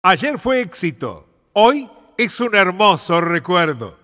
Ayer fue éxito, hoy es un hermoso recuerdo.